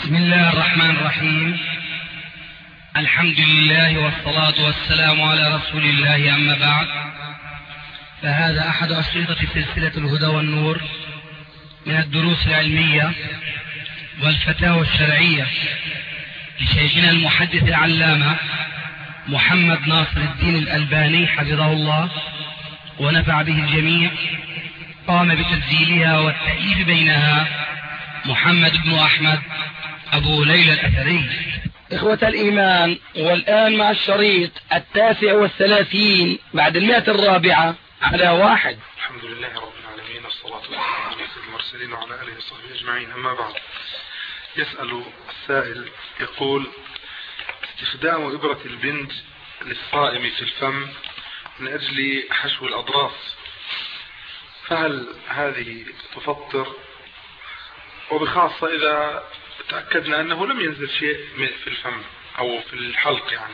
بسم الله الرحمن الرحيم. الحمد لله والصلاة والسلام على رسول الله، أما بعد، فهذا أحد أشرطة سلسلة الهدى والنور من الدروس العلمية والفتاوى الشرعية لشيخنا المحدث العلامة محمد ناصر الدين الألباني حفظه الله ونفع به الجميع. قام بتسجيلها والتأليف بينها محمد بن أحمد أبو ليلى الأثري. إخوة الإيمان، والآن مع الشريط 39 بعد 104 على 1. الحمد لله رب العالمين، والصلاة والسلام على سيد المرسلين وعلى آله وصحبه أجمعين، أما بعد. يسأل السائل يقول: استخدام إبرة البنج للصائم في الفم من أجل حشو الأضراس، فهل هذه تفطر؟ وبخاصة إذا تأكدنا أنه لم ينزل شيء في الفم أو في الحلق، يعني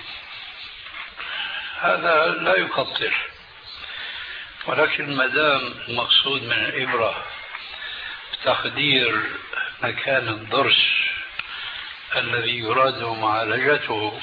هذا لا يفطر، ولكن ما دام المقصود من الإبرة تخدير مكان الضرس الذي يراد معالجته،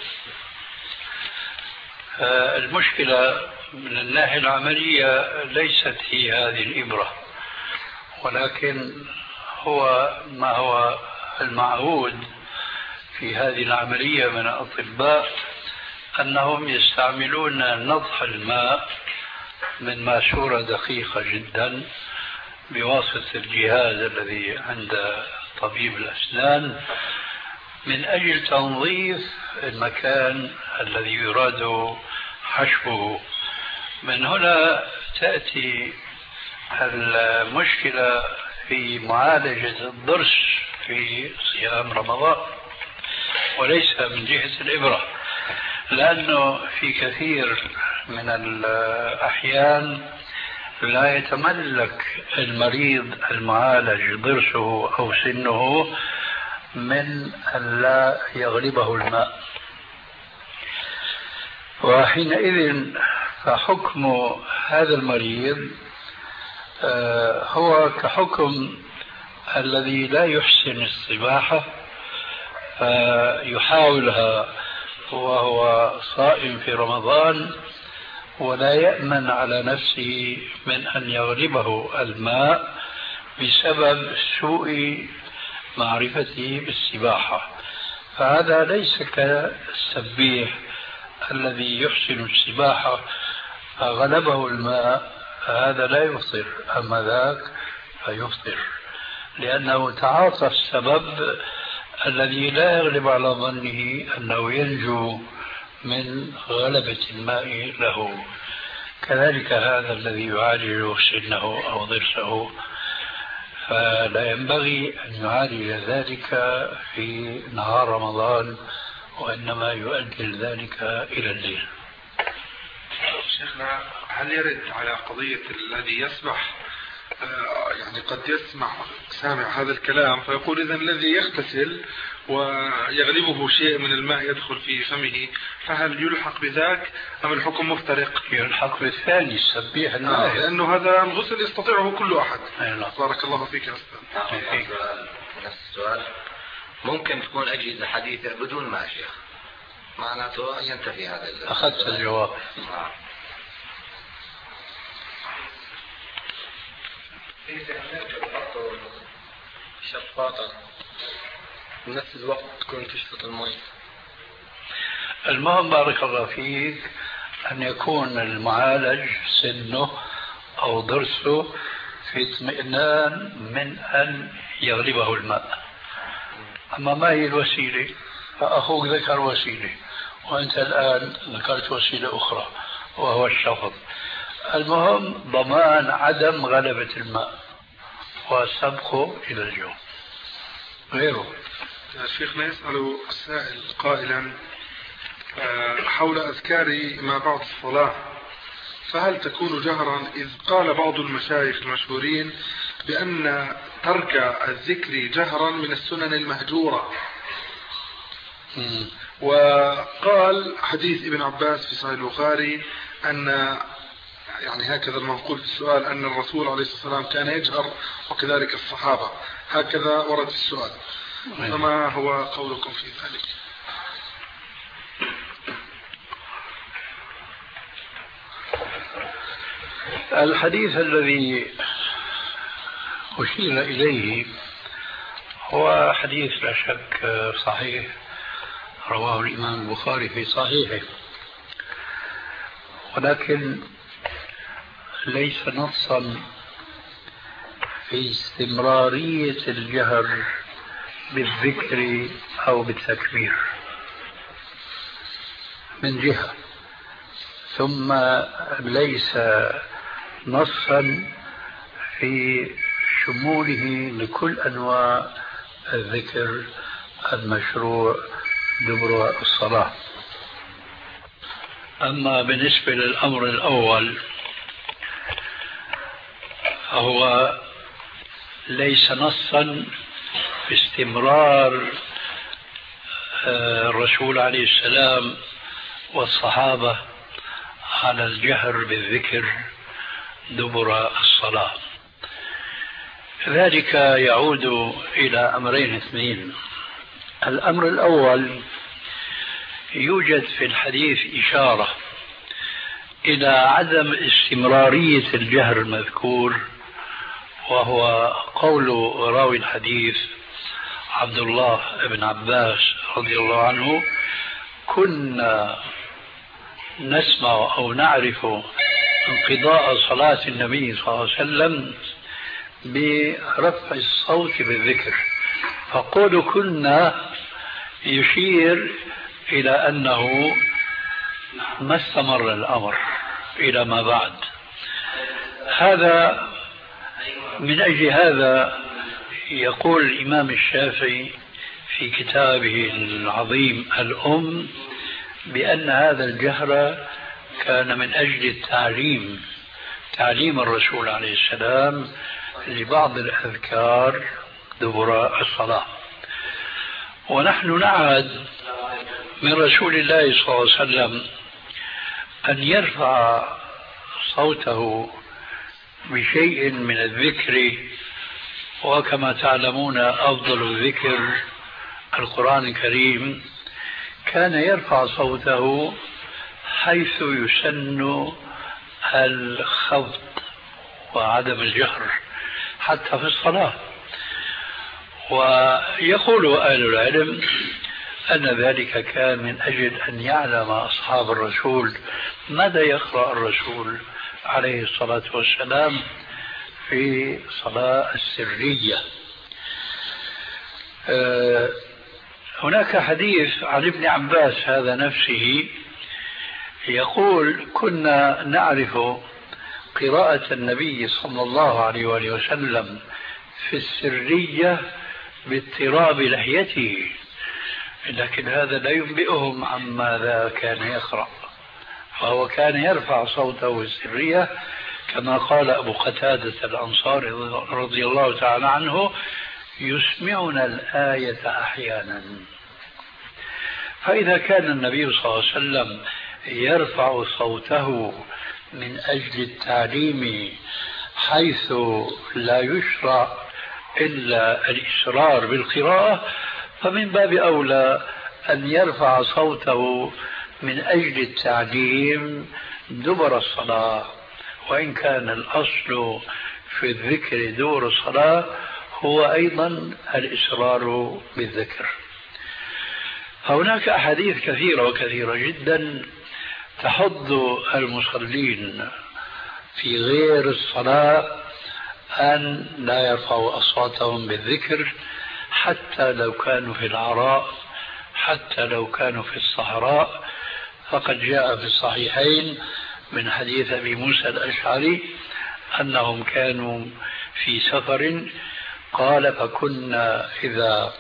المشكلة من الناحية العملية ليست هي هذه الإبرة، ولكن هو ما هو المعهود في هذه العملية من الأطباء أنهم يستعملون نضح الماء من ماسورة دقيقة جدا بواسطة الجهاز الذي عند طبيب الأسنان من أجل تنظيف المكان الذي يراد حشوه. من هنا تأتي المشكلة في معالجة الضرس في صيام رمضان، وليس من جهة الإبرة، لأنه في كثير من الأحيان لا يتملك المريض المعالج ضرسه أو سنه من أن لا يغلبه الماء، وحينئذ فحكم هذا المريض هو كحكم الذي لا يحسن السباحة فيحاولها وهو صائم في رمضان ولا يأمن على نفسه من أن يغلبه الماء بسبب سوء معرفته بالسباحة، فهذا ليس كالسبيح الذي يحسن السباحة فغلبه الماء، فهذا لا يفطر، أما ذاك فيفطر، لأنه تعاطى السبب الذي لا يغلب على ظنه أنه ينجو من غلبة الماء له. كذلك هذا الذي يعالج سنه أو ضرسه فلا ينبغي أن يعالج ذلك في نهار رمضان، وإنما يؤجل ذلك إلى الليل. شيخنا، هل يرد على قضية الذي يسبح؟ يعني قد سامع هذا الكلام فيقول إذن الذي يغتسل ويغلبه شيء من الماء يدخل في فمه، فهل يلحق بذاك أم الحكم مفترق؟ يلحق بالثاني السبيح الماء، لأنه هذا الغسل يستطيعه كل أحد. بارك الله فيك يا أستاذ. نفس السؤال، ممكن تكون أجهزة حديثة بدون ماء شيخ، معناته ينتفي هذا أخذت الجواب. شفاطة بنفس الوقت تكون تشفط الماء. المهم بارك الله فيك أن يكون المعالج سنه أو ضرسه في اطمئنان من أن يغلبه الماء. أما ما هي الوسيلة؟ فأخوك ذكر وسيلة وأنت الآن ذكرت وسيلة أخرى وهو الشفط. المهم ضمان عدم غلبة الماء وسبقه إلى الجوف غيره. شيخنا، يسأل السائل قائلا حول أذكار ما بعد الصلاة، فهل تكون جهرا؟ إذ قال بعض المشايخ المشهورين بأن ترك الذكر جهرا من السنن المهجورة، وقال حديث ابن عباس في صحيح البخاري أن يعني هكذا المنقول في السؤال أن الرسول عليه الصلاة والسلام كان يجهر وكذلك الصحابة، هكذا ورد في السؤال. فما هو قولكم في ذلك؟ الحديث الذي أشير إليه هو حديث لا شك صحيح، رواه الإمام البخاري في صحيحه، ولكن ليس نصا في استمرارية الجهر بالذكر أو بالتكبير من جهة، ثم ليس نصا في شموله لكل أنواع الذكر المشروع دبر الصلاة. أما بالنسبة للأمر الأول فهو ليس نصا في استمرار الرسول عليه السلام والصحابة على الجهر بالذكر دبر الصلاة. ذلك يعود إلى أمرين اثنين. الأمر الأول، يوجد في الحديث إشارة إلى عدم استمرارية الجهر المذكور، وهو قول راوي الحديث عبد الله بن عباس رضي الله عنه: كنا نسمع أو نعرف انقضاء صلاة النبي صلى الله عليه وسلم برفع الصوت بالذكر. فقول كنا يشير إلى أنه ما استمر الأمر إلى ما بعد. هذا من أجل هذا يقول الإمام الشافعي في كتابه العظيم الأم بأن هذا الجهر كان من أجل التعليم، تعليم الرسول عليه السلام لبعض الأذكار دبر الصلاة. ونحن نعهد من رسول الله صلى الله عليه وسلم أن يرفع صوته بشيء من الذكر، وكما تعلمون أفضل الذكر القرآن الكريم، كان يرفع صوته حيث يسن الخفض وعدم الجهر حتى في الصلاة. ويقول أهل العلم أن ذلك كان من أجل أن يعلم أصحاب الرسول ماذا يقرأ الرسول عليه الصلاة والسلام في صلاة السرية. هناك حديث عن ابن عباس هذا نفسه يقول: كنا نعرف قراءة النبي صلى الله عليه وآله وسلم في السرية باضطراب لحيته، لكن هذا لا ينبئهم عن ماذا كان يقرأ، فهو كان يرفع صوته السرية كما قال أبو قتادة الأنصاري رضي الله تعالى عنه: يسمعنا الآية أحيانا. فإذا كان النبي صلى الله عليه وسلم يرفع صوته من أجل التعليم حيث لا يشرع إلا الإصرار بالقراءة، فمن باب أولى أن يرفع صوته من أجل التعليم دبر الصلاة، وإن كان الأصل في الذكر دبر الصلاة هو أيضا الإصرار بالذكر. هناك أحاديث كثيرة وكثيرة جدا تحض المصلين في غير الصلاة أن لا يرفعوا أصواتهم بالذكر، حتى لو كانوا في العراء، حتى لو كانوا في الصحراء. فقد جاء في الصحيحين من حديث أبي موسى الأشعري أنهم كانوا في سفر، قال: فكنا إذا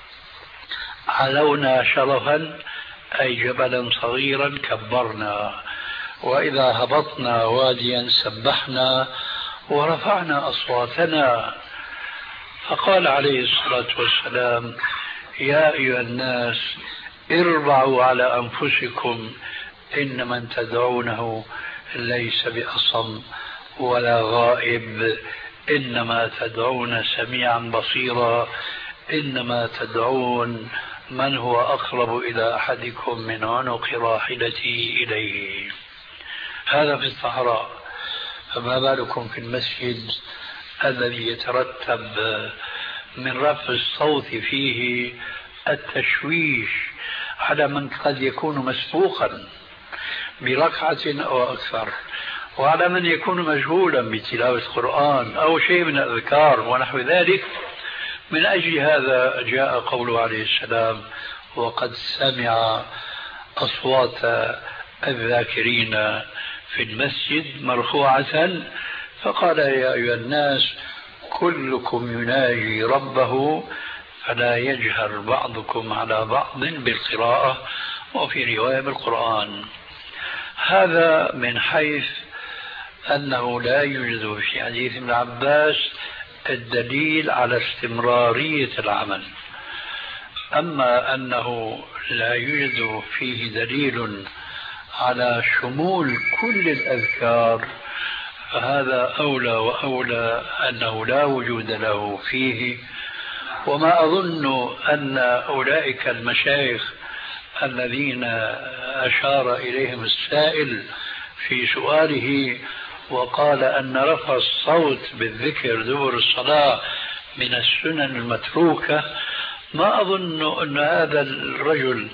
علونا شرفا أي جبلا صغيرا كبرنا، وإذا هبطنا واديا سبحنا ورفعنا أصواتنا. فقال عليه الصلاة والسلام: يا أيها الناس اربعوا على أنفسكم، إن من تدعونه ليس بأصم ولا غائب، إنما تدعون سميعا بصيرا إنما تدعون من هو أقرب إلى أحدكم من عنق راحلتي إليه. هذا في الصحراء، فما بالكم في المسجد الذي يترتب من رفع الصوت فيه التشويش على من قد يكون مسبوقا بركعة أو أكثر، وعلى من يكون مشغولا بتلاوة القرآن أو شيء من الأذكار ونحو ذلك. من أجل هذا جاء قوله عليه السلام: وقد سمع أصوات الذاكرين في المسجد مرفوعة، فقال: يا أيها الناس كلكم يناجي ربه فلا يجهر بعضكم على بعض بالقراءة، وفي رواية بالقرآن. هذا من حيث أنه لا يوجد في حديث ابن عباس الدليل على استمرارية العمل. أما أنه لا يوجد فيه دليل على شمول كل الأذكار، فهذا أولى وأولى أنه لا وجود له فيه. وما أظن أن أولئك المشايخ الذين أشار إليهم السائل في سؤاله وقال أن رفع الصوت بالذكر دبر الصلاة من السنن المتروكة، ما أظن أن هذا الرجل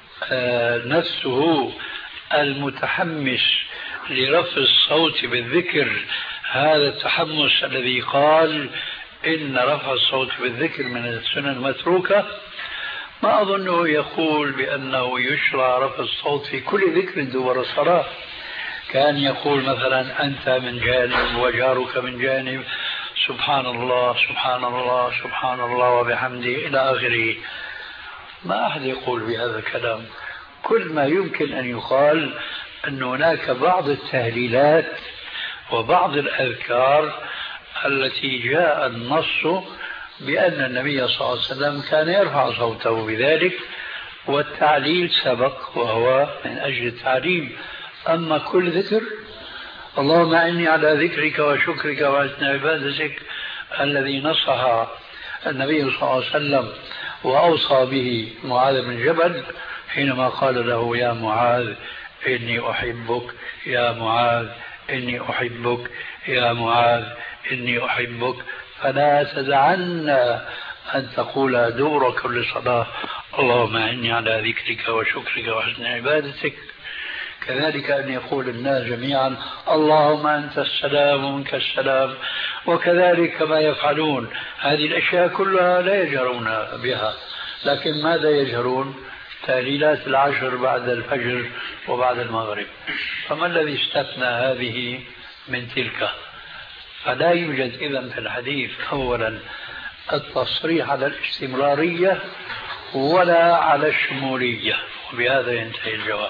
نفسه المتحمس لرفع الصوت بالذكر، هذا التحمس الذي قال إن رفع الصوت بالذكر من السنن المتروكة، ما أظنه يقول بأنه يشرع رفع الصوت في كل ذكر دبر الصلاة. كان يقول مثلا: أنت من جانب وجارك من جانب، سبحان الله سبحان الله سبحان الله وبحمده إلى آخره. ما أحد يقول بهذا الكلام. كل ما يمكن أن يقال أن هناك بعض التهليلات وبعض الأذكار التي جاء النص بأن النبي صلى الله عليه وسلم كان يرفع صوته بذلك، والتعليل سبق وهو من أجل التعليم. أما كل ذكر، اللهم أعني على ذكرك وشكرك وحسن عبادتك، الذي نصح النبي صلى الله عليه وسلم وأوصى به معاذ بن جبل حينما قال له: يا معاذ إني أحبك، يا معاذ إني أحبك، يا معاذ إني أحبك، فلا تدعن أن تقول دبر كل صلاة: اللهم أعني على ذكرك وشكرك وحسن عبادتك. كذلك أن يقول الناس جميعا: اللهم أنت السلام ومنك السلام. وكذلك ما يفعلون هذه الأشياء كلها لا يجهرون بها، لكن ماذا يجهرون؟ تهليلات العشر بعد الفجر وبعد المغرب. فما الذي استثنى هذه من تلك؟ فلا يوجد إذن في الحديث أولا التصريح على الاستمرارية ولا على الشمولية. وبهذا ينتهي الجواب.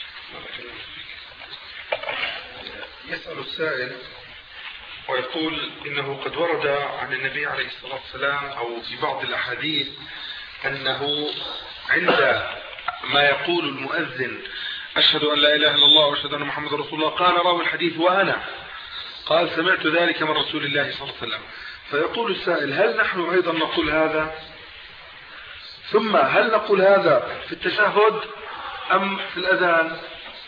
يسأل السائل ويقول إنه قد ورد عن النبي عليه الصلاة والسلام أو في بعض الأحاديث أنه عند ما يقول المؤذن: أشهد أن لا إله إلا الله وأشهد أن محمد رسول الله، قال راوي الحديث: وأنا قال سمعت ذلك من رسول الله صلى الله عليه وسلم. فيقول السائل: هل نحن أيضا نقول هذا؟ ثم هل نقول هذا في التشهد أم في الأذان؟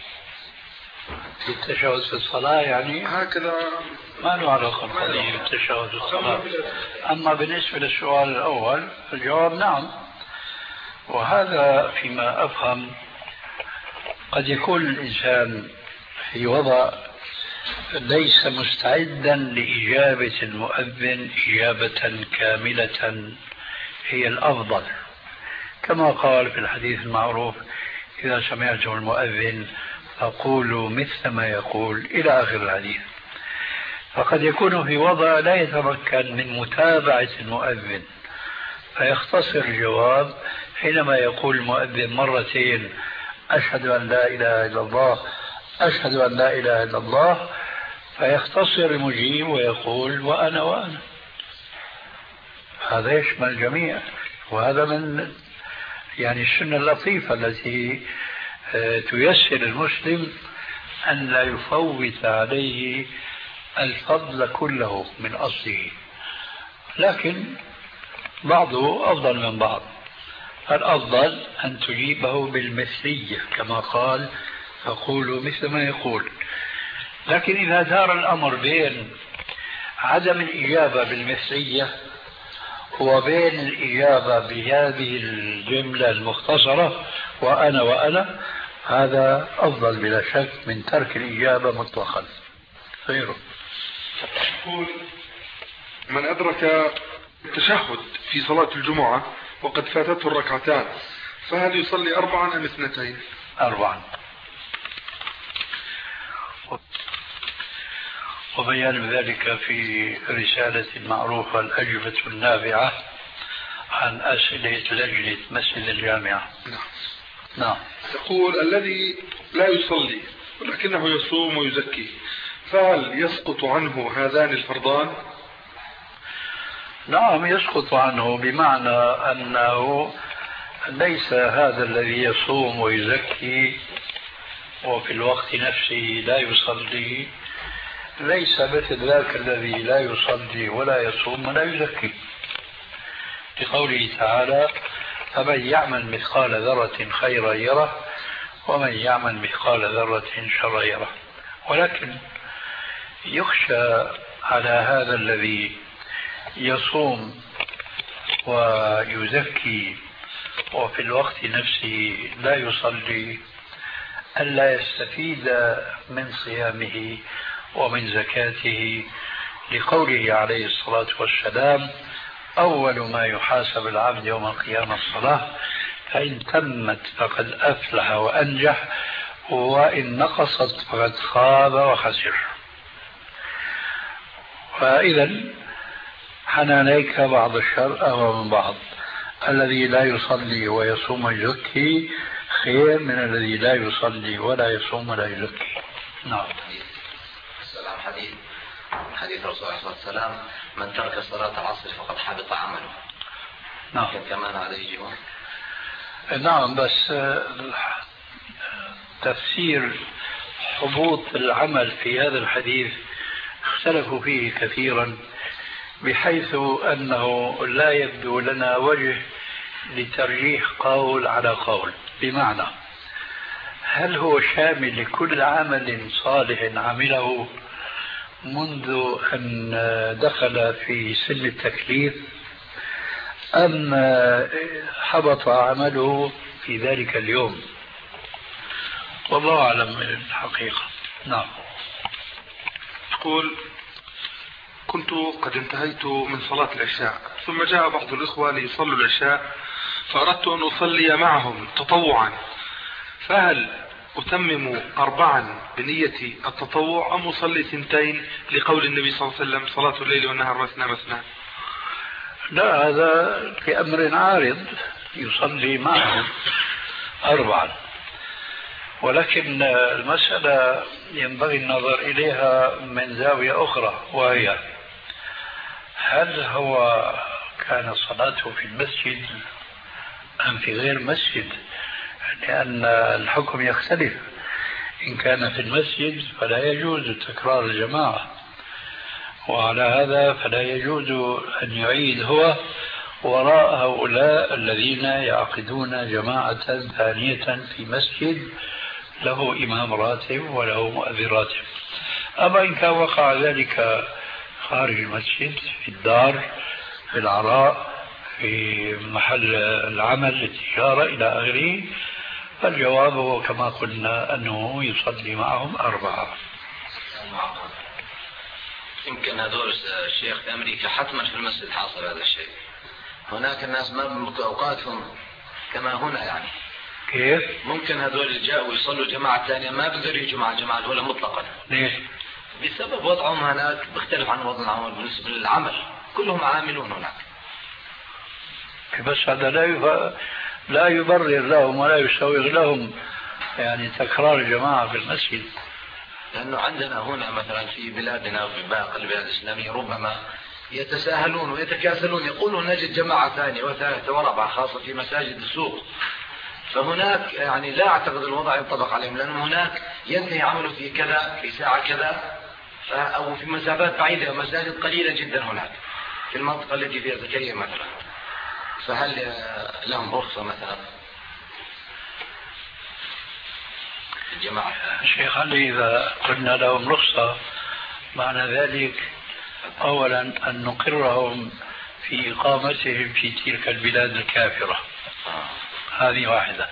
في التشهد في الصلاة يعني هكذا ما له علاقة بالتشهد في الصلاة. أما بالنسبة للسؤال الأول الجواب نعم. وهذا فيما أفهم قد يكون الإنسان في وضع ليس مستعدا لإجابة المؤذن إجابة كاملة هي الأفضل، كما قال في الحديث المعروف: إذا سمعتم المؤذن فقولوا مثل ما يقول، إلى آخر الحديث. فقد يكون في وضع لا يتمكن من متابعة المؤذن، فيختصر الجواب حينما يقول المؤذن مرتين: أشهد أن لا إله إلا الله، أشهد أن لا إله إلا الله، فيختصر المجيب ويقول: وأنا وأنا. هذا يشمل الجميع، وهذا من السنة اللطيفة التي تيسر المسلم أن لا يفوت عليه الفضل كله من أصله. لكن بعضه أفضل من بعض. الأفضل أن تجيبه بالمثلية كما قال فقولوا مثل ما يقول. لكن إذا دار الأمر بين عدم الإجابة بالمثلية وبين الإجابة بهذه الجملة المختصرة وأنا هذا أفضل بلا شك من ترك الإجابة مطلقا. خير. يقول: من أدرك التشهد في صلاة الجمعة وقد فاتته الركعتان فهل يصلي 4 أم 2؟ 4. وبيان ذلك في رسالة معروفة الأجوبة النافعة عن أسئلة لجنة مسجد الجامعة. نعم. يقول: الذي لا يصلي ولكنه يصوم ويزكي فهل يسقط عنه هذان الفرضان؟ نعم يسقط عنه، بمعنى أنه ليس هذا الذي يصوم ويزكي وفي الوقت نفسه لا يصلي ليس مثل ذاك الذي لا يصلي ولا يصوم ولا يزكي، لقوله تعالى: فمن يعمل مثقال ذرة خيرا يره ومن يعمل مثقال ذرة شرا يره. ولكن يخشى على هذا الذي يصوم ويزكي وفي الوقت نفسه لا يصلي ألا يستفيد من صيامه ومن زكاته، لقوله عليه الصلاة والسلام: أول ما يحاسب العبد يوم القيامة الصلاة، فإن تمت فقد أفلح وأنجح وإن نقصت فقد خاب وخسر. فإذا حنانيك بعض الشر أهون من بعض. الذي لا يصلي ويصوم ويزكي خير من الذي لا يصلي ولا يصوم ولا يزكي. نعم. السلام. حديث الرسول عليه الصلاة والسلام: من ترك صلاة العصر فقد حبط عمله. نعم. كمان هذا يجي هون. نعم، بس تفسير حبوط العمل في هذا الحديث اختلفوا فيه كثيرا، بحيث أنه لا يبدو لنا وجه لترجيح قول على قول. بمعنى هل هو شامل لكل عمل صالح عمله منذ أن دخل في سن التكليف، أم حبط عمله في ذلك اليوم؟ والله أعلم الحقيقة. نعم. يقول: كنت قد انتهيت من صلاة العشاء ثم جاء بعض الإخوة ليصلوا العشاء فأردت أن أصلي معهم تطوعا، فهل أتمم 4 بنية التطوع أم أصلي 2 لقول النبي صلى الله عليه وسلم: صلاة الليل والنهار مثنى مثنى؟ لا، هذا لأمر عارض، يصلي معهم 4. ولكن المسألة ينبغي النظر إليها من زاوية أخرى، وهي هل هو كان صلاته في المسجد أم في غير مسجد؟ لأن الحكم يختلف. إن كان في المسجد فلا يجوز تكرار الجماعة، وعلى هذا فلا يجوز أن يعيد هو وراء هؤلاء الذين يعقدون جماعة ثانية في مسجد له إمام راتب وله مؤذن راتب. أما إن كان وقع ذلك خارج المسجد، في الدار، في العراء، في محل العمل، التجارة إلى آخره، فالجواب هو كما قلنا أنه يصلي معهم 4. يمكن هذول الشيخ في أمريكا حتما في المسجد حاصل هذا الشيء. هناك الناس ما بملكوا أوقاتهم كما هنا يعني. كيف؟ ممكن هذول جاءوا يصلوا جماعة ثانية ما بقدروا يجوا مع الجماعة الأولى مطلقا. ليش؟ بسبب وضعهم هناك بيختلف عن وضعهم بالنسبة للعمل، كلهم عاملون هناك. بس هذا لا يبرر لهم ولا يسوغ لهم يعني تكرار الجماعة في المسجد. لأنه عندنا هنا مثلا في بلادنا وفي باقي البلاد الإسلامية ربما يتساهلون ويتكاسلون، يقولون نجد جماعة ثانية وثالثة ورابعة، خاصة في مساجد السوق. فهناك يعني لا أعتقد الوضع ينطبق عليهم، لأنه هناك ينتهي عمله في كذا، في ساعة كذا، أو في مسافات بعيدة، مساجد قليلة جدا هناك في المنطقة التي فيها زكريا مثلا. فهل لهم رخصة مثلا الجماعة؟ شيخ علي، إذا قلنا لهم رخصة معنى ذلك أولا أن نقرهم في إقامتهم في تلك البلاد الكافرة، هذه واحدة.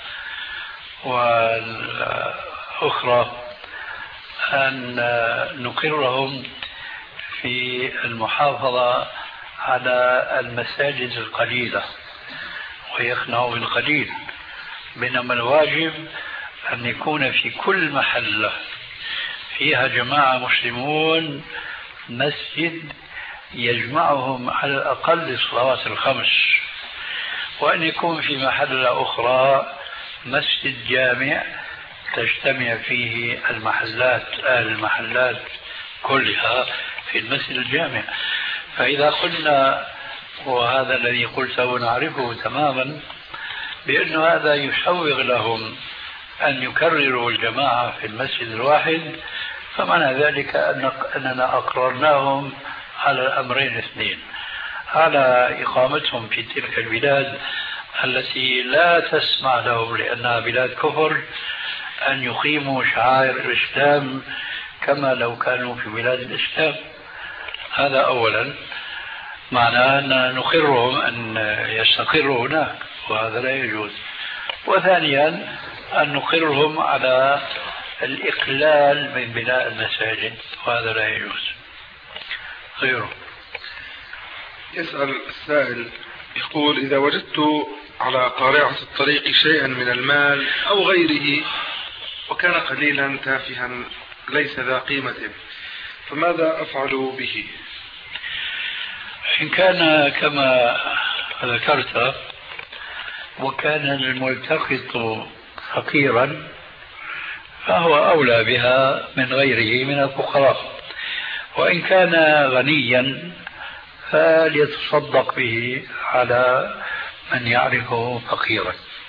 والأخرى أن نقرهم في المحافظة على المساجد القليلة ويقنعوا بالقليل، بينما الواجب أن يكون في كل محلة فيها جماعة مسلمون مسجد يجمعهم على الأقل الصلوات الخمس، وأن يكون في محلة أخرى مسجد جامع تجتمع فيه المحلات كلها في المسجد الجامع. فإذا قلنا، وهذا الذي قلته نعرفه تماما، بأن هذا يسوغ لهم أن يكرروا الجماعة في المسجد الواحد، فمعنى ذلك أننا أقررناهم على الأمرين الاثنين: على إقامتهم في تلك البلاد التي لا تسمح لهم لأنها بلاد كفر أن يقيموا شعائر الإسلام كما لو كانوا في بلاد الإسلام. هذا أولا، معناه أن نقرهم أن يستقروا هناك، وهذا لا يجوز. وثانيا أن نقرهم على الإقلال من بناء المساجد، وهذا لا يجوز. غيره. يسأل السائل يقول: إذا وجدت على قارعة الطريق شيئا من المال أو غيره وكان قليلا تافها ليس ذا قيمة، فماذا أفعل به؟ إن كان كما ذكرت وكان الملتقط فقيرا فهو أولى بها من غيره من الفقراء، وإن كان غنيا فليتصدق به على من يعرفه فقيرا.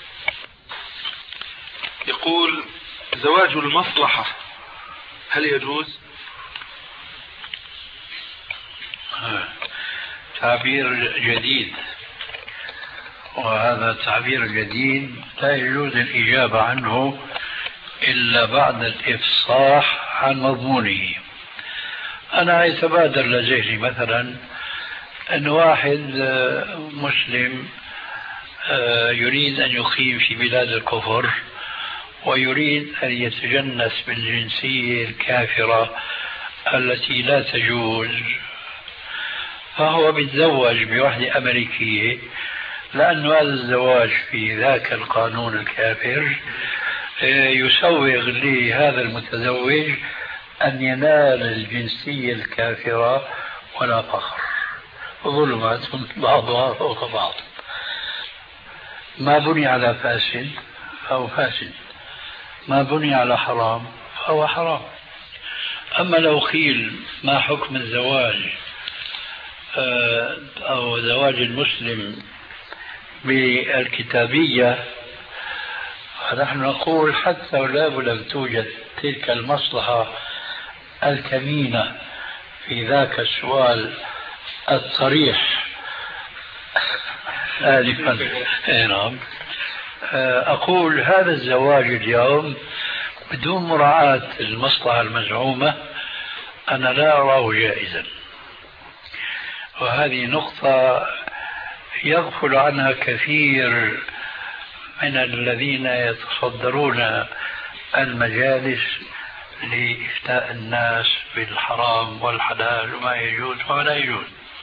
يقول: زواج المصلحة هل يجوز؟ تعبير جديد، وهذا التعبير الجديد لا يجوز الإجابة عنه إلا بعد الإفصاح عن مضمونه. أنا يتبادر لذهني مثلا أن واحد مسلم يريد أن يقيم في بلاد الكفر ويريد أن يتجنس بالجنسية الكافرة التي لا تجوز، فهو بيتزوج بوحدة أمريكية، لأن هذا الزواج في ذاك القانون الكافر يسوغ لهذا المتزوج أن ينال الجنسية الكافرة ولا فخر، ظلمات بعضها فوق بعض. ما بني على فاسد فهو فاسد، ما بني على حرام فهو حرام. أما لو قيل ما حكم الزواج أو زواج المسلم بالكتابية، فنحن نقول حتى لو لم توجد تلك المصلحة الكمينة في ذاك السؤال الصريح آلفا، نعم، أقول هذا الزواج اليوم بدون مراعاة المصلحة المزعومة أنا لا أراه جائزا. وهذه نقطة يغفل عنها كثير من الذين يتصدرون المجالس لإفتاء الناس بالحرام والحلال وما يجوز وما لا يجوز.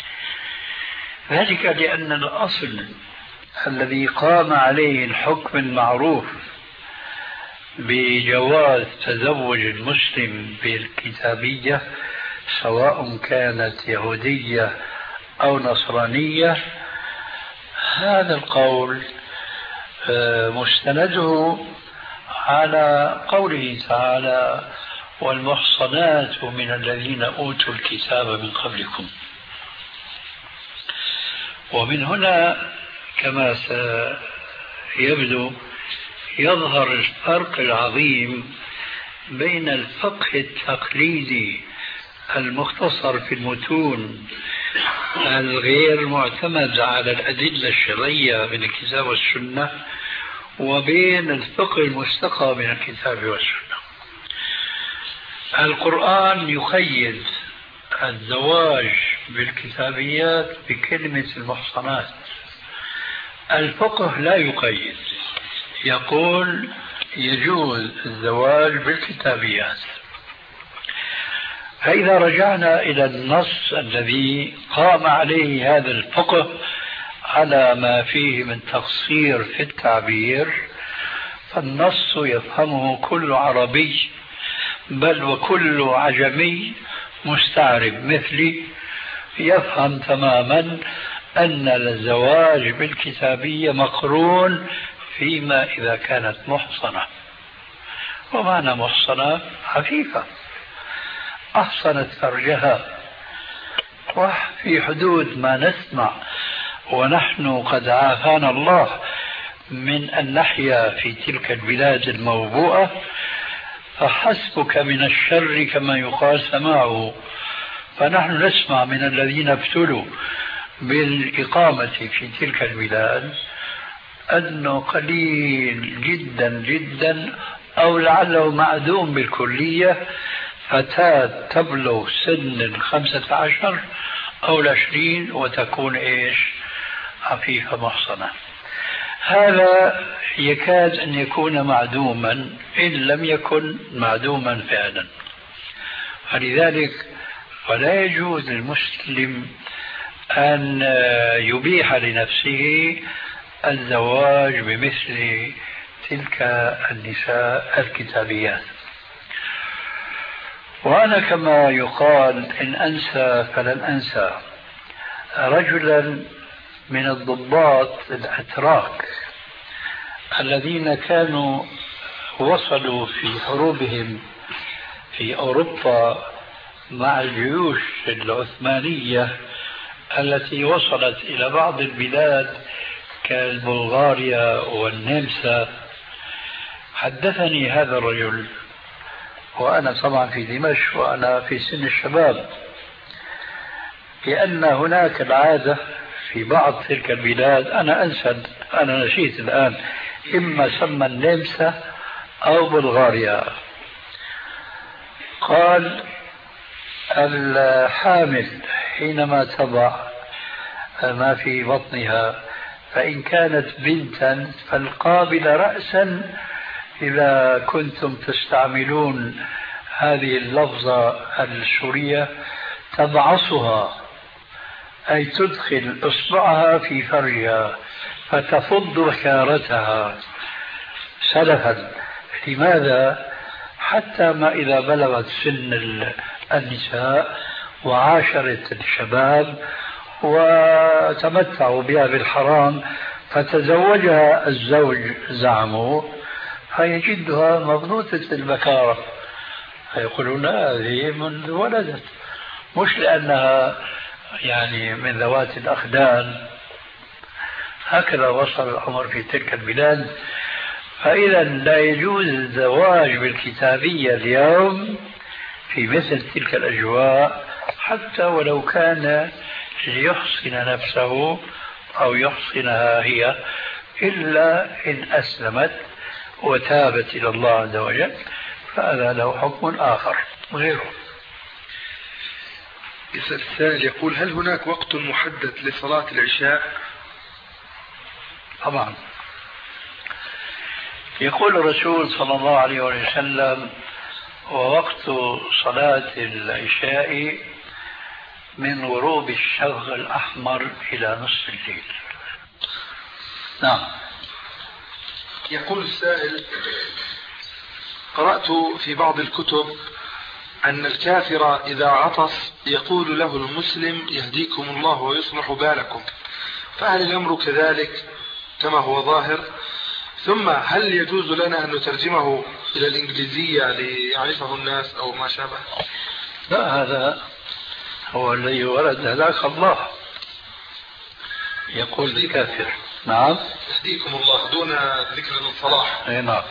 ذلك لأن الأصل الذي قام عليه الحكم المعروف بجواز تزوج المسلم بالكتابية سواء كانت يهودية أو نصرانية، هذا القول مستنده على قوله تعالى: والمحصنات من الذين أوتوا الكتاب من قبلكم. ومن هنا كما سيبدو يظهر الفرق العظيم بين الفقه التقليدي المختصر في المتون الغير معتمد على الأدلة الشرعية من الكتاب والسنة وبين الفقه المستقى من الكتاب والسنة. القرآن يقيد الزواج بالكتابيات بكلمة المحصنات، الفقه لا يقيد، يقول يجوز الزواج بالكتابيات. فإذا رجعنا إلى النص الذي قام عليه هذا الفقه على ما فيه من تقصير في التعبير، فالنص يفهمه كل عربي بل وكل عجمي مستعرب مثلي يفهم تماما أن الزواج بالكتابية مقرون فيما إذا كانت محصنة. ومعنى محصنة عفيفة أحصنت فرجها، وفي حدود ما نسمع، ونحن قد عافانا الله من أن نحيا في تلك البلاد الموبوءة، فحسبك من الشر كما يقال سماعه. فنحن نسمع من الذين ابتلوا بالإقامة في تلك البلاد أنه قليل جدا جدا أو لعله معدوم بالكلية فتاة تبلغ سن 15 أو 20 وتكون عفيفة محصنة. هذا يكاد أن يكون معدوما إن لم يكن معدوما فعلا. فلذلك فلا يجوز للمسلم أن يبيح لنفسه الزواج بمثل تلك النساء الكتابيات. وأنا كما يقال إن أنسى فلن أنسى رجلا من الضباط الأتراك الذين كانوا وصلوا في حروبهم في أوروبا مع الجيوش العثمانية التي وصلت إلى بعض البلاد كالبلغاريا والنمسا. حدثني هذا الرجل وأنا طبعا في دمشق وأنا في سن الشباب لأن هناك العادة في بعض تلك البلاد، أنا نسيت الآن، إما سمى النمسا أو بلغاريا، قال الحامل حينما تضع ما في بطنها فإن كانت بنتا فالقابل رأسا إذا كنتم تستعملون هذه اللفظة السورية تبعصها، أي تدخل إصبعها في فرجها فتفض بكارتها سلفا. لماذا؟ حتى ما إذا بلغت سن النساء وعاشرت الشباب وتمتعوا بها بالحرام فتزوجها الزوج زعموا فيجدها مبنوطة البكارة، فيقولون هذه منذ ولدت، مش لأنها يعني من ذوات الأخدان. هكذا وصل الأمر في تلك البلاد. فإذا لا يجوز الزواج بالكتابية اليوم في مثل تلك الأجواء حتى ولو كان ليحصن نفسه أو يحصنها هي، إلا إن أسلمت وتابت إلى الله عز وجل فهذا له حكم آخر غيره. السائل يقول هل هناك وقت محدد لصلاة العشاء؟ طبعا يقول الرسول صلى الله عليه وسلم ووقت صلاة العشاء من غروب الشفق الأحمر إلى نصف الليل. نعم. يقول السائل قرأت في بعض الكتب أن الكافر إذا عطس يقول له المسلم يهديكم الله ويصلح بالكم، فهل الأمر كذلك كما هو ظاهر؟ ثم هل يجوز لنا أن نترجمه إلى الإنجليزية ليعرفه الناس أو ما شابه؟ لا، هذا هو الذي ورد هداك الله، يقول الكافر نعم يهديكم الله دون ذكر الصلاح. نعم.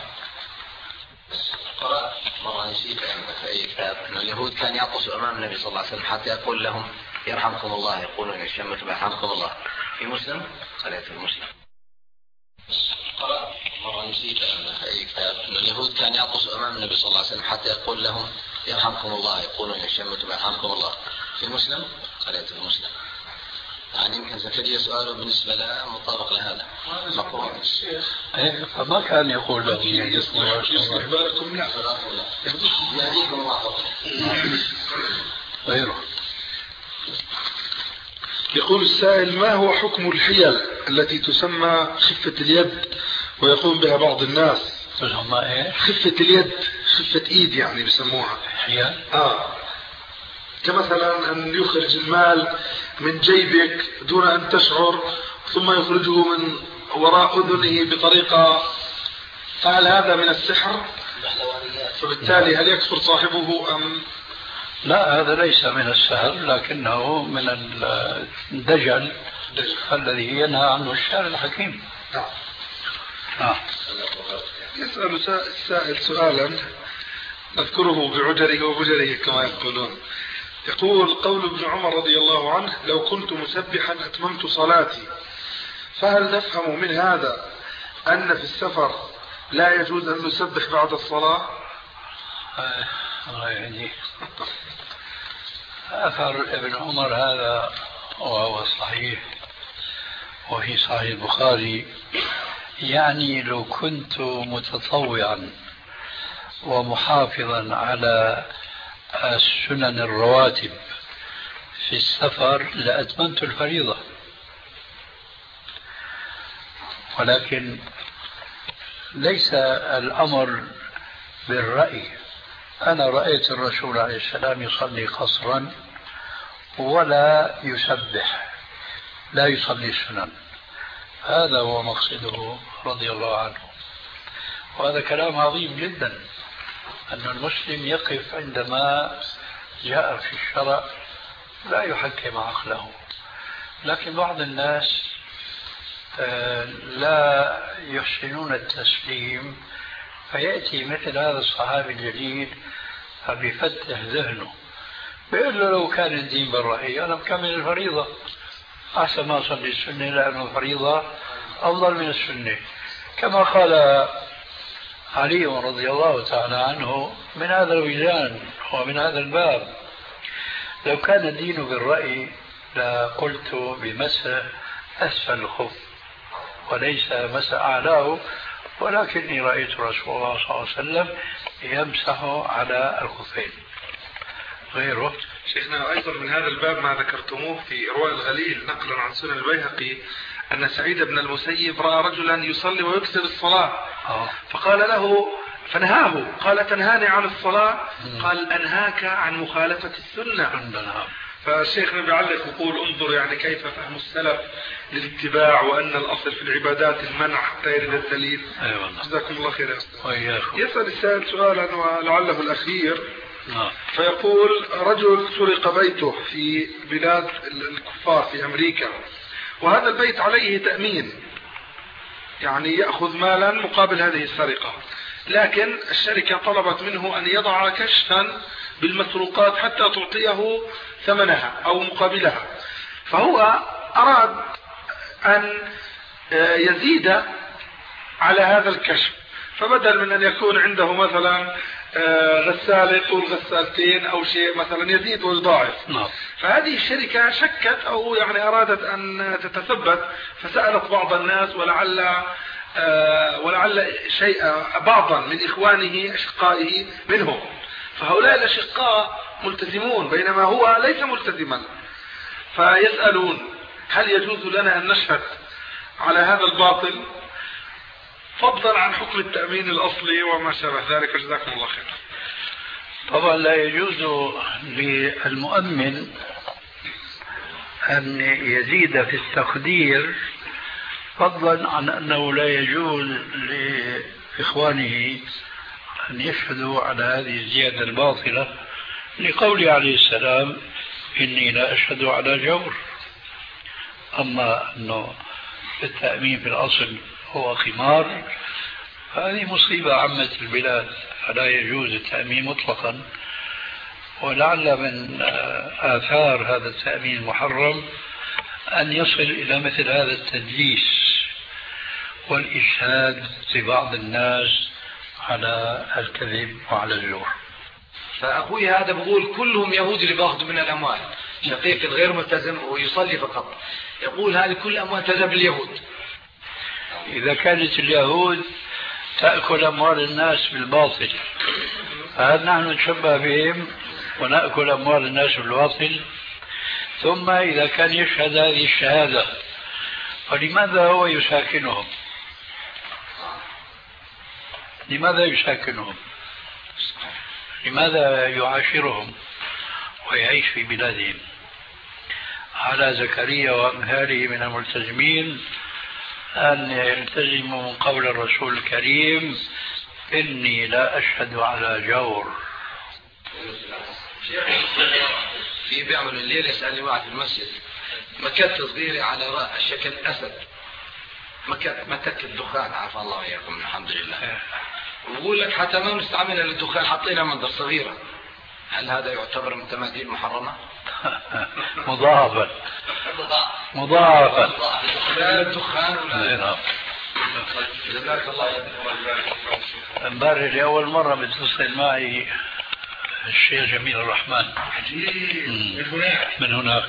قرأت مرة نسيت في أي كتاب أن اليهود كان يعطسوا أمام النبي صلى الله عليه وسلم حتى يقول لهم يرحمكم الله يقولون يشمتم يرحمكم الله. في مسلم قرأت في مسلم مرة نسيت أي كتاب أن اليهود كان يعطسوا أمام النبي صلى الله عليه وسلم حتى يقول لهم يرحمكم الله يقولون يشمتم يرحمكم الله. في مسلم قرأت في مسلم. يعني يمكن زكريا سؤاله بالنسبة له مطابق لهذا مقرون. فما كان يقول له يستقبلكم لا يهديكم الله غيره. يقول السائل: ما هو حكم الحيل التي تسمى خفة اليد ويقوم بها بعض الناس؟ تسمى ايه؟ خفة اليد، خفة ايد يعني بسموها. حيل؟ كمثلا ان يخرج المال من جيبك دون ان تشعر ثم يخرجه من وراء اذنه بطريقة، فهل هذا من السحر؟ فبالتالي هل يكفر صاحبه ام لا؟ هذا ليس من السحر لكنه من الدجل الذي ينهى عنه الشارع الحكيم. يسأل السائل سؤالا نذكره بعجره وبجره كما يقولون. يقول: قول ابن عمر رضي الله عنه: لو كنت مسبحا أتممت صلاتي، فهل نفهم من هذا أن في السفر لا يجوز أن نسبح بعد الصلاة؟ الله يهديه. أثر ابن عمر هذا وهو صحيح وفي صحيح البخاري. يعني لو كنت متطوعا ومحافظا على السنن الرواتب في السفر لأتممت الفريضة، ولكن ليس الأمر بالرأي. أنا رأيت الرسول عليه السلام يصلي قصرا ولا يسبح، لا يصلي السنن. هذا هو مقصده رضي الله عنه. وهذا كلام عظيم جدا، أن المسلم يقف عندما جاء في الشرع لا يحكم عقله. لكن بعض الناس لا يحسنون التسليم، فيأتي مثل هذا الصحابي الجليل فبيفتح ذهنه بيقول له: لو كان الدين بالرأي أنا بكمل الفريضة، أحسن ما أصلي السنة لأن الفريضة أفضل من السنة. كما قال علي رضي الله تعالى عنه من هذا الوجدان ومن هذا الباب: لو كان الدين بالرأي لقلت بمسح أسفل الخف وليس مسح أعلاه، ولكني رأيت رسول الله صلى الله عليه وسلم يمسح على الخفين. غيره شيخنا أيضا من هذا الباب ما ذكرتموه في إرواء الغليل نقلا عن سنن البيهقي أن سعيد بن المسيب رأى رجلا يصلي ويكثر الصلاة فقال له فنهاه، قال: تنهاني عن الصلاة؟ قال: أنهاك عن مخالفة السنة. فالشيخنا بيعلق يقول: انظر يعني كيف فهم السلف للاتباع، وأن الأصل في العبادات المنع حتى يرد الدليل. جزاكم الله خير يا أستاذ. يسأل السائل سؤالا ولعله الأخير، فيقول: رجل سرق بيته في بلاد الكفار في أمريكا، وهذا البيت عليه تأمين، يعني يأخذ مالا مقابل هذه السرقة، لكن الشركة طلبت منه أن يضع كشفا بالمسروقات حتى تعطيه ثمنها أو مقابلها، فهو أراد أن يزيد على هذا الكشف، فبدل من أن يكون عنده مثلا غسالة طول غسالتين أو شيء مثلا يزيد ويضاعف. فهذه الشركة شكت أو يعني أرادت أن تتثبت، فسألت بعض الناس ولعل بعضا من إخوانه أشقائه منهم، فهؤلاء الأشقاء ملتزمون بينما هو ليس ملتزما، فيسألون: هل يجوز لنا أن نشهد على هذا الباطل فضلا عن حكم التأمين الأصلي وما شابه ذلك؟ جزاكم الله خير. طبعا لا يجوز للمؤمن أن يزيد في التقدير، فضلا عن أنه لا يجوز لإخوانه أن يشهدوا على هذه الزيادة الباطلة، لقوله عليه السلام: إني لا أشهد على جور. أما أنه التأمين في الأصل هو خمار، هذه مصيبة عامة البلاد، فلا يجوز التأمين مطلقا. ولعل من آثار هذا التأمين المحرم أن يصل إلى مثل هذا التدليس والإشهاد لبعض الناس على الكذب وعلى الزور. فأخوي هذا بقول كلهم يهود اللي بياخذوا من الأموال، شقيق غير ملتزم ويصلي فقط، يقول هذه كل أموال تذهب لليهود. إذا كانت اليهود تأكل أموال الناس بالباطل، فهل نحن نتشبه بهم ونأكل أموال الناس بالباطل؟ ثم إذا كان يشهد هذه الشهادة فلماذا هو يساكنهم؟ لماذا يساكنهم؟ لماذا يعاشرهم ويعيش في بلادهم؟ على زكريا وأمثاله من الملتزمين أن يلتزموا من قول الرسول الكريم: إني لا أشهد على جور. في بيعمل الليل يسألني واحد في المسجد مكت صغيرة على شكل أسد، مكت الدخان، عافى الله وإياكم الحمد لله، ويقول لك حتى ما نستعملها للدخان حطينا منظر صغيرة، هل هذا يعتبر من تماثيل محرمة؟ مضاعفا لا الدخان ولا جزاك الله. امبارح لأول مرة بيتصل معي الشيخ جميل الرحمن من هناك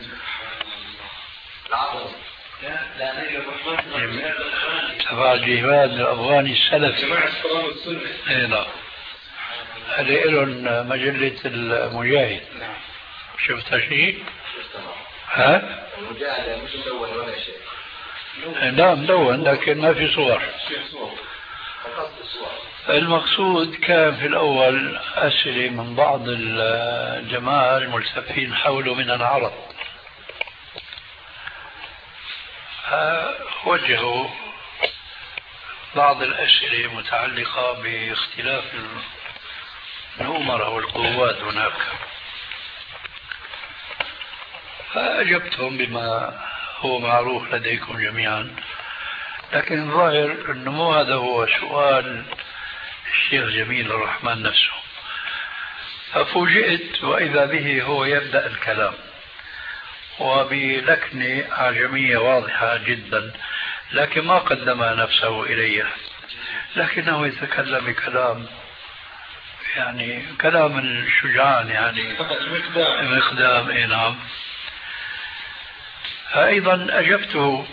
تبع الجهاد الأفغاني السلفي. نعم. هذه لهم مجلة المجاهد. شفتها شيء؟ ها؟ المجاهد مش مدون ولا شيء. لا مدون لكن ما في صور. المقصود كان في الأول أسئلة من بعض الجماعة الملتفين حوله من العرب، وجهوا بعض الأسئلة متعلقة باختلاف الأمراء والقوات هناك، فأجبتهم بما هو معروف لديكم جميعا، لكن الظاهر أنه مو هذا هو سؤال الشيخ جميل الرحمن نفسه. ففوجئت وإذا به هو يبدأ الكلام وبلكنة أعجمية واضحة جدا، لكن ما قدم نفسه إلي، لكنه يتكلم بكلام يعني كلام الشجعان، يعني مقدام. نعم. فأيضا أجبته،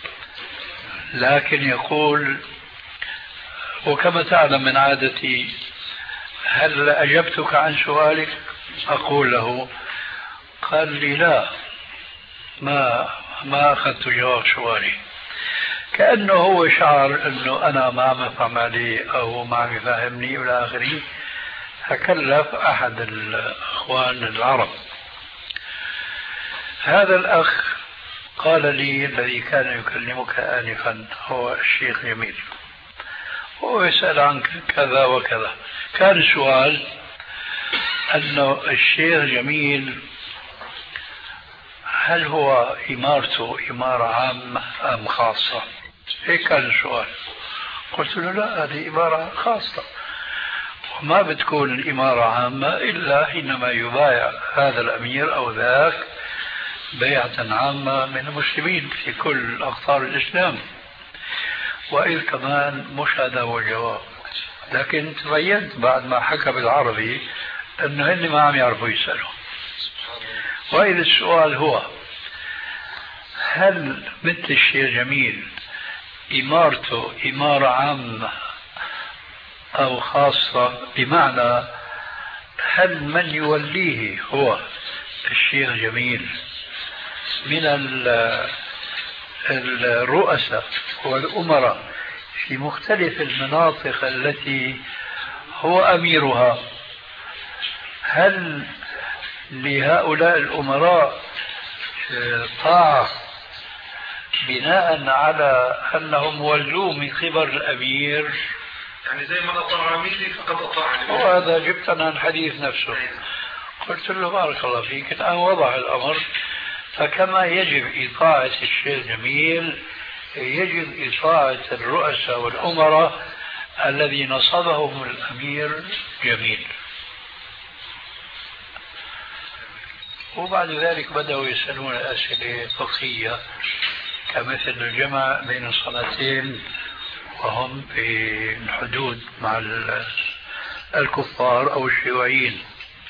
لكن يقول: وكما تعلم من عادتي هل أجبتك عن سؤالك؟ أقول له. قال لي: لا، ما أخذت جواب سؤالي، كأنه هو شعر أنه أنا ما عم أفهم عليه أو ما عم يفهمني إلى آخره، فكلف أحد الأخوان العرب. هذا الأخ قال لي الذي كان يكلمك آنفا هو الشيخ جميل، هو يسأل عنك كذا وكذا. كان السؤال أنه الشيخ جميل هل هو إمارته إمارة عامة أم خاصة؟ هيك كان السؤال. قلت له: لا، هذه إمارة خاصة، وما بتكون الإمارة عامة إلا حينما يبايع هذا الأمير أو ذاك بيعة عامة من المسلمين في كل أقطار الإسلام. وإذ كمان مش هذا هو الجواب، لكن تبينت بعد ما حكى بالعربي أنه هن ما عم يعرفوا يسألوا. وإذا السؤال هو: هل مثل الشيخ جميل إمارته إمارة عامة أو خاصة؟ بمعنى هل من يوليه هو الشيخ جميل من الرؤساء والأمراء في مختلف المناطق التي هو أميرها، هل لهؤلاء الأمراء طاعة بناء على أنهم ولوا من قبل الأمير؟ يعني زي ما أطاع أميري فقد أطاعني. وهذا جبت عن الحديث نفسه. قلت له: بارك الله فيك، الآن وضح الأمر، فكما يجب إطاعة الشيخ جميل يجب إطاعة الرؤساء والأمراء الذي نصبهم الأمير جميل. وبعد ذلك بدأوا يسألون أسئلة فقهية كمثل الجمع بين الصلاتين وهم في الحدود مع الكفار أو الشيوعيين.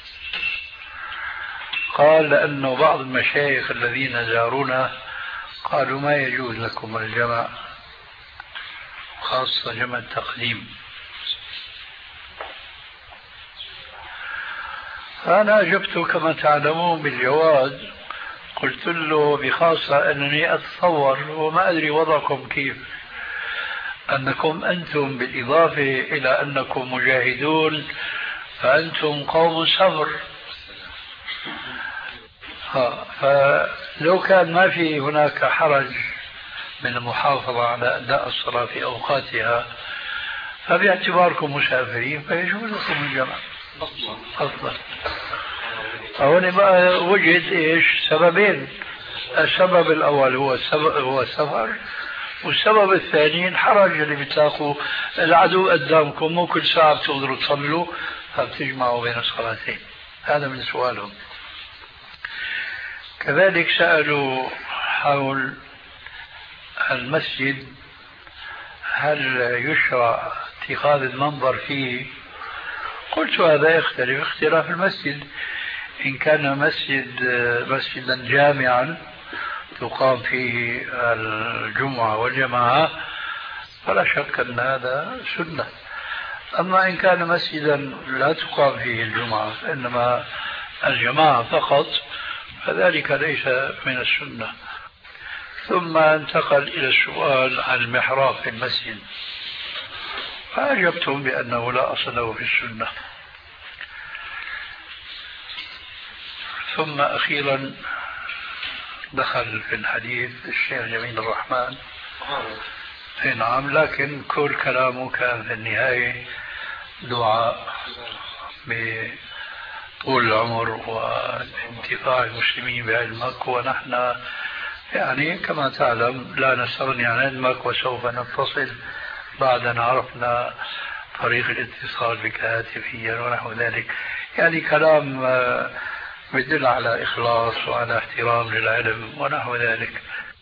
قال لأنه بعض المشايخ الذين زارونا قالوا ما يجوز لكم الجمع، خاصة جمع التقديم. فأنا أجبت كما تعلمون بالجواز، قلت له بخاصة أنني أتصور وما أدري وضعكم كيف، أنكم أنتم بالإضافة إلى أنكم مجاهدون فأنتم قوم صبر. فلو كان ما في هناك حرج من المحافظة على أداء الصلاة في أوقاتها فباعتباركم مسافرين فيجوز لكم الجمع أصلا. هون بقى وجد إيش سببين، السبب الأول هو السفر، والسبب الثاني الحرج اللي بتلاقوا العدو قدامكم مو كل ساعة بتقدروا تصلوا فبتجمعوا بين الصلاتين. هذا من سؤالهم. كذلك سألوا حول المسجد هل يشرع اتخاذ المنبر فيه؟ قلت هذا يختلف اختلاف المسجد. إن كان مسجدا جامعا تقام فيه الجمعة والجماعة فلا شك أن هذا سنة. أما إن كان مسجدا لا تقام فيه الجمعة إنما الجماعة فقط فذلك ليس من السنة. ثم انتقل إلى السؤال عن المحراب في المسجد، فأجبتم بأنه لا أصل له في السنة. ثم أخيرا دخل في الحديث الشيخ جميل الرحمن. نعم، لكن كل كلامه كان في النهاية دعاء بطول العمر وانتفاع المسلمين بعلمك، ونحن يعني كما تعلم لا نستغني عن علمك وسوف نتصل بعد أن عرفنا طريق الاتصال بك هاتفيا ونحو ذلك. يعني كلام يدل على إخلاص وعلى احترام للعلم ونحو ذلك.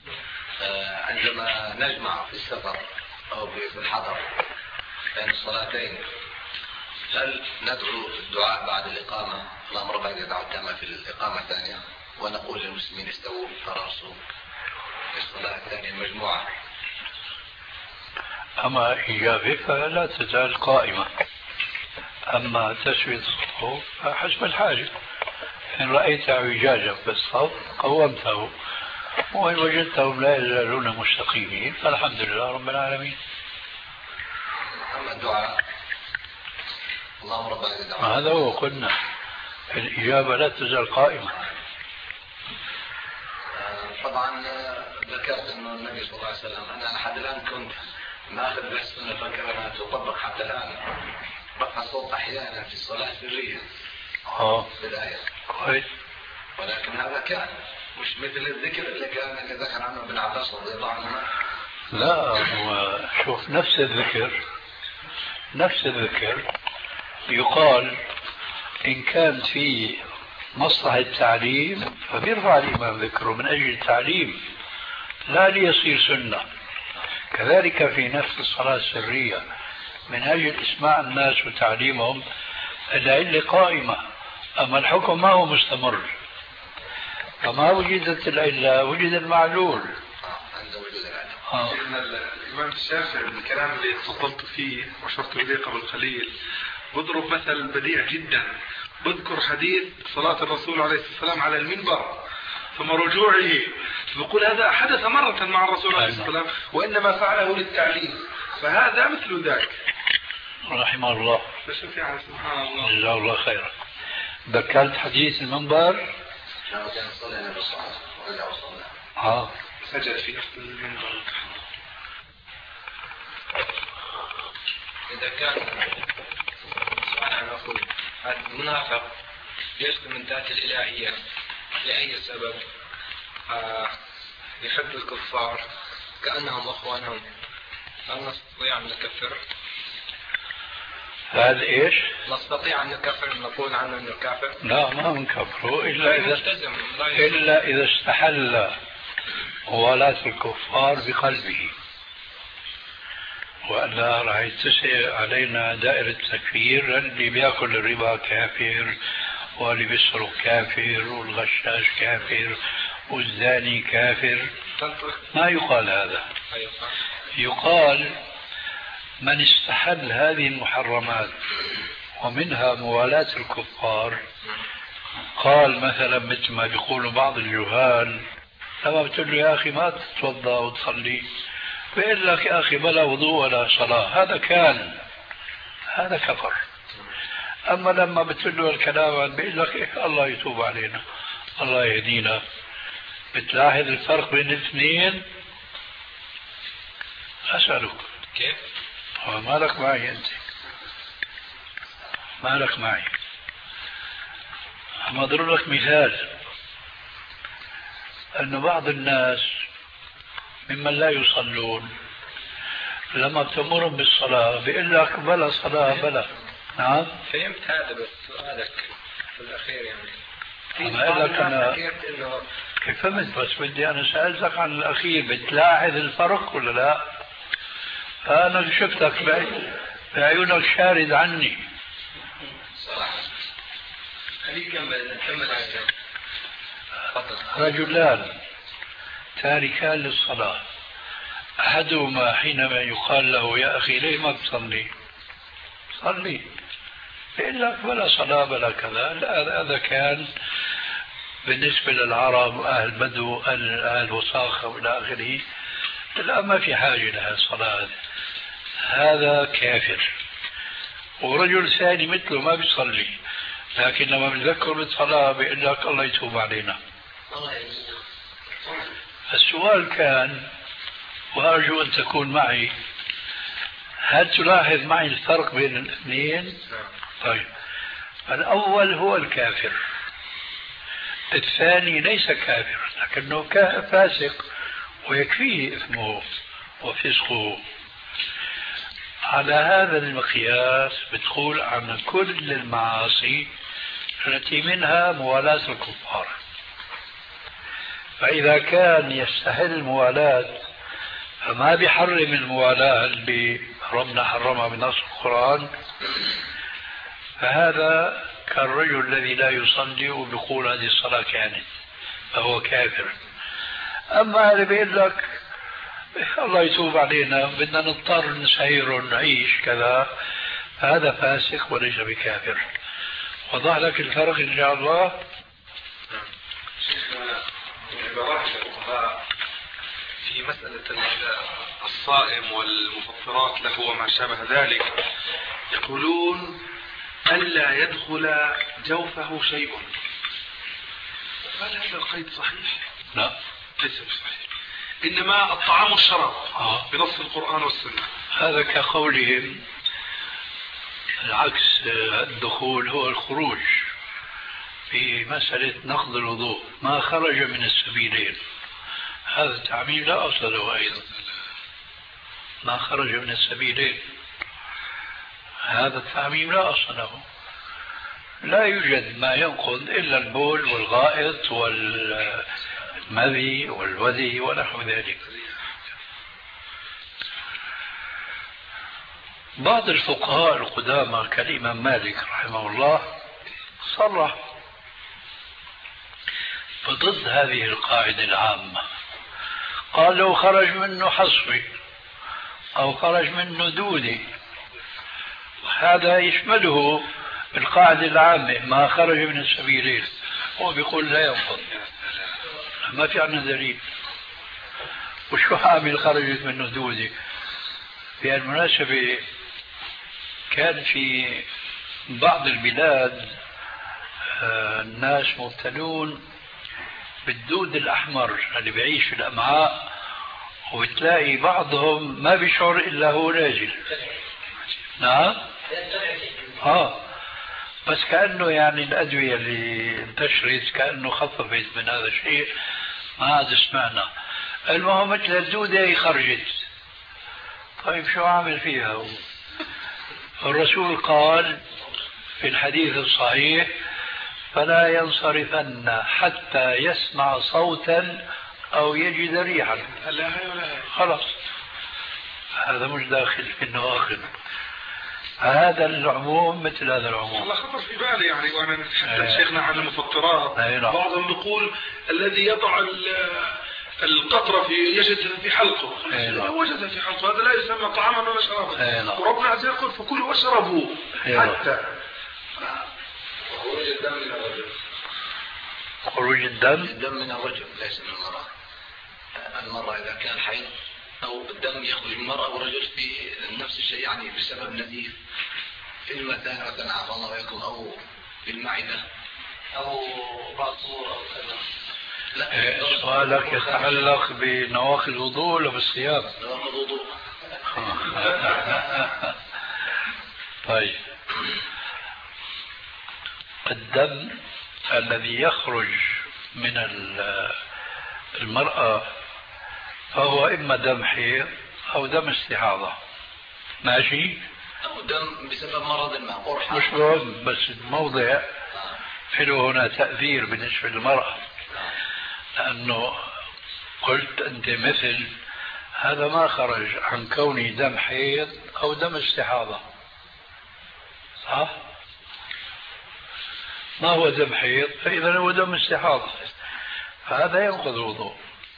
عندما نجمع في السفر أو في الحضر بين الصلاتين هل ندعو الدعاء بعد الإقامة اللهم رب العزة والجلال في الإقامة الثانية ونقول للمسلمين استووا تراصوا في الصلاة الثانية المجموعة؟ أما إجابة فلا تزال قائمة. أما تسوية الصفوف فحسب الحاجة، إن رأيت اعوجاجا في الصف قومته، وإن وجدتهم لا يزالون مستقيمين فالحمد لله رب العالمين. أما الدعاء اللهم رب العالمين هذا هو قلنا الإجابة لا تزال قائمة. طبعا ذكرت أنه النبي صلى الله عليه وسلم أنا لحد الآن كنت ما أخذ بالسنة فكرة تطبق حتى الآن، رفع الصوت أحيانا في الصلاة السرية بداية كويس، ولكن هذا كان مش مثل الذكر اللي ذكر عنه ابن عباس رضي الله عنه. لا، هو شوف نفس الذكر يقال إن كان في مصلحة التعليم فبيرفع الإمام ذكره من أجل التعليم لا ليصير سنة. كذلك في نفس الصلاة السرية من أجل إسماع الناس وتعليمهم العلة قائمة، أما الحكم ما هو مستمر. فما وجدت العلة وجد المعلول. الإمام الشافعي بالكلام اللي تفضلت فيه وشرت إليه قبل قليل بضرب مثل بديع جدا، بذكر حديث صلاة الرسول عليه الصلاة والسلام على المنبر ثم رجوعه، بقول هذا حدث مرة مع الرسول عليه الصلاة والسلام وإنما فعله للتعليم، فهذا مثل ذاك رحمه الله. فشوف يعني سبحان الله جزاه الله خيرا. ذكرت حديث المنبر سجد في نفس المنبر. إذا كان المنافق يسلم من ذات الإلهية لأي سبب يحب الكفار كأنهم أخوانهم، هل نستطيع أن نكفر؟ هذا ايش؟ نستطيع ان نكفر نقول عنه انه كافر؟ لا ما بنكفره الا اذا استحل موالاة الكفار بقلبه، وإلا راح يتسع علينا دائرة التكفير. اللي بياكل الربا كافر، واللي بيسرق كافر، والغشاش كافر، والزاني كافر. ما يقال هذا. يقال من استحل هذه المحرمات ومنها موالاة الكفار، قال مثلا مثل ما بيقولوا بعض الجهال، لما بتقول له يا أخي ما تتوضأ وتصلي، بيقول لك يا أخي بلا وضوء ولا صلاة، هذا كفر. أما لما بتقول له الكلام بيقول لك إيه الله يتوب علينا، الله يهدينا. بتلاحظ الفرق بين الاثنين؟ أسألك كيف؟ مالك معي أنت؟ مالك معي؟ أما أضرب لك مثال، أن بعض الناس ممن لا يصلون لما بتأمرهم بالصلاة بيقول لك بلا صلاة بلا. نعم فهمت هذا، بس سؤالك في الأخير يعني أنا أقول لك أنا كيف فهمت، بس بدي أنا سألتك عن الأخير، بتلاحظ الفرق ولا لا؟ أنا شفتك بعيونك شارد عني. رجلان تاركان للصلاة، أحدهما حينما يقال له يا أخي ليه ما بتصلي؟ صلي. يقول لك بلا صلاة بلا كذا. لا، هذا كان بالنسبة للعرب وأهل البدو أهل وساخة وإلى آخره، لا ما في حاجة لها الصلاة، هذا كافر. ورجل ثاني مثله ما بيصلي، لكن لما بيذكر بالصلاة بيقول لك الله يتوب علينا. السؤال كان، وأرجو أن تكون معي، هل تلاحظ معي الفرق بين الاثنين؟ طيب، الأول هو الكافر، الثاني ليس كافر لكنه فاسق ويكفيه إثمه وفسقه. على هذا المقياس بتقول عن كل المعاصي التي منها موالاة الكفار، فإذا كان يستحل الموالاة فما بيحرم الموالاة اللي ربنا حرمها بنص القرآن، فهذا كالرجل الذي لا يصلي وبيقول هذه الصلاة كانت، فهو كافر. أما اللي بيقول لك الله يتوب علينا بدنا نضطر نسير ونعيش كذا، هذا فاسق وليس بكافر. وضح لك الفرق إن شاء الله. عبارات الفقهاء في مسألة الصائم والمفطرات له وما شابه ذلك، يقولون ألا يدخل جوفه شيء. هل هذا القيد صحيح؟ لا ليس بصحيح، إنما الطعام والشراب بنص القرآن والسنة. هذا كقولهم العكس، الدخول هو الخروج في مسألة نقض الوضوء، ما خرج من السبيلين. هذا التعميم لا أصل له أيضا، ما خرج من السبيلين هذا التعميم لا أصل له. لا يوجد ما ينقض إلا البول والغائط والمذي والوذي ونحو ذلك. بعض الفقهاء القدامى كالإمام مالك رحمه الله صرح فضد هذه القاعدة العامة، قال لو خرج منه حصوي أو خرج منه دودي هذا يشمله القاعدة العامة ما خرج من السبيلين، هو بيقول لا ينقض، ما في عنا دليل. وشو عامل خرجت منه دودي؟ بالمناسبة كان في بعض البلاد الناس مبتلون بالدود الأحمر اللي بيعيش في الأمعاء، وبتلاقي بعضهم ما بيشعر إلا هو نازل. نعم بس كأنه يعني الأدوية اللي انتشرت كأنه خففت من هذا الشيء، ما عاد سمعنا. المهم مثل الدودة خرجت، طيب شو عامل فيها هو؟ الرسول قال في الحديث الصحيح فلا ينصرفن حتى يسمع صوتا أو يجد ريحا. لا هي ولا هي. خلاص هذا مش داخل في النواقض. هذا العموم مثل هذا العموم. الله خطر في بالي يعني وانا نتحدث شيخنا عن المفطرات. بعضهم يقول الذي يضع القطرة يجد في حلقه. وجد في حلقه هذا لا يسمى طعاما ولا شرابا. وربنا عز وجل يقول فكلوا واشربوا حتى خروج الدم من الرجل. خروج الدم من الرجل ليس من المرأة. المرأة إذا كان حيض أو الدم يخرج من المرأة والرجل في نفس الشيء يعني بسبب نزيف في المثانة عفى الله ويكون أو في المعدة أو بعصور أو كذا. سؤالك يتعلق بنواقض الوضوء ولا بالصيام؟ نواقض الوضوء. طيب الدم الذي يخرج من المرأة فهو إما دم حيض أو دم استحاضة. ماشي؟ أو دم بسبب مرض ما قرحة. مش مهم بس الموضع له هنا تأثير بالنسبة للمرأة. لأنه قلت أنت مثل هذا ما خرج عن كونه دم حيض أو دم استحاضة. صح؟ ما هو دم حيض فإذا هو دم استحاضة فهذا ينقض الوضوء.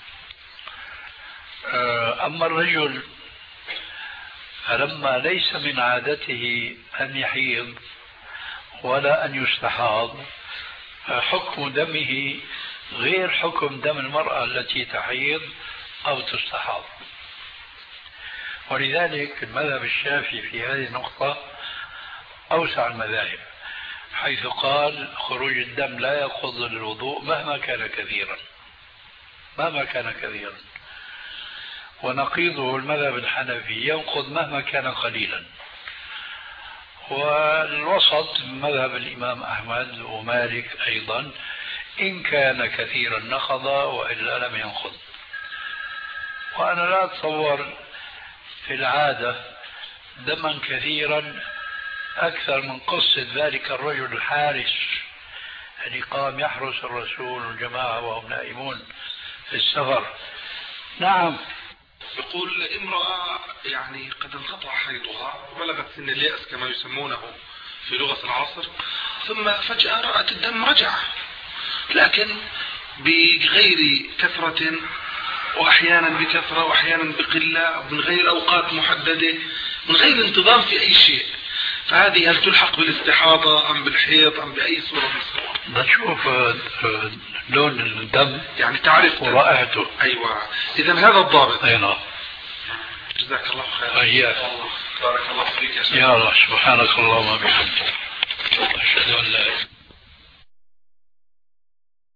أما الرجل فلما ليس من عادته أن يحيض ولا أن يستحاض حكم دمه غير حكم دم المرأة التي تحيض أو تستحاض. ولذلك المذهب الشافعي في هذه النقطة أوسع المذاهب حيث قال خروج الدم لا ينقض الوضوء مهما كان كثيرا مهما كان كثيرا. ونقيضه المذهب الحنفي ينقض مهما كان قليلا. والوسط مذهب الإمام أحمد ومالك أيضا إن كان كثيرا نقض وإلا لم ينقض. وأنا لا أتصور في العادة دما كثيرا أكثر من قصة ذلك الرجل الحارس الذي قام يحرس الرسول والجماعة وهم نائمون في السفر. نعم. يقول امرأة يعني قد انقطع حيضها وبلغت سن اليأس كما يسمونه في لغة العصر ثم فجأة رأت الدم رجع لكن بغير كثرة وأحيانا بكثرة وأحيانا بقلة من غير أوقات محددة من غير انتظام في أي شيء. فهذه هل تلحق بالاستحاضة أم بالحيض أم بأي صورة من الصور؟ نشوف لون الدم يعني تعرف ورائحته. أيوة إذن هذا الضابط. أي نعم. جزاك الله خير. أياك. بارك الله فيك يا الله. سبحانك اللهم وبحمدك أشهد أن لا إله إلا أنت.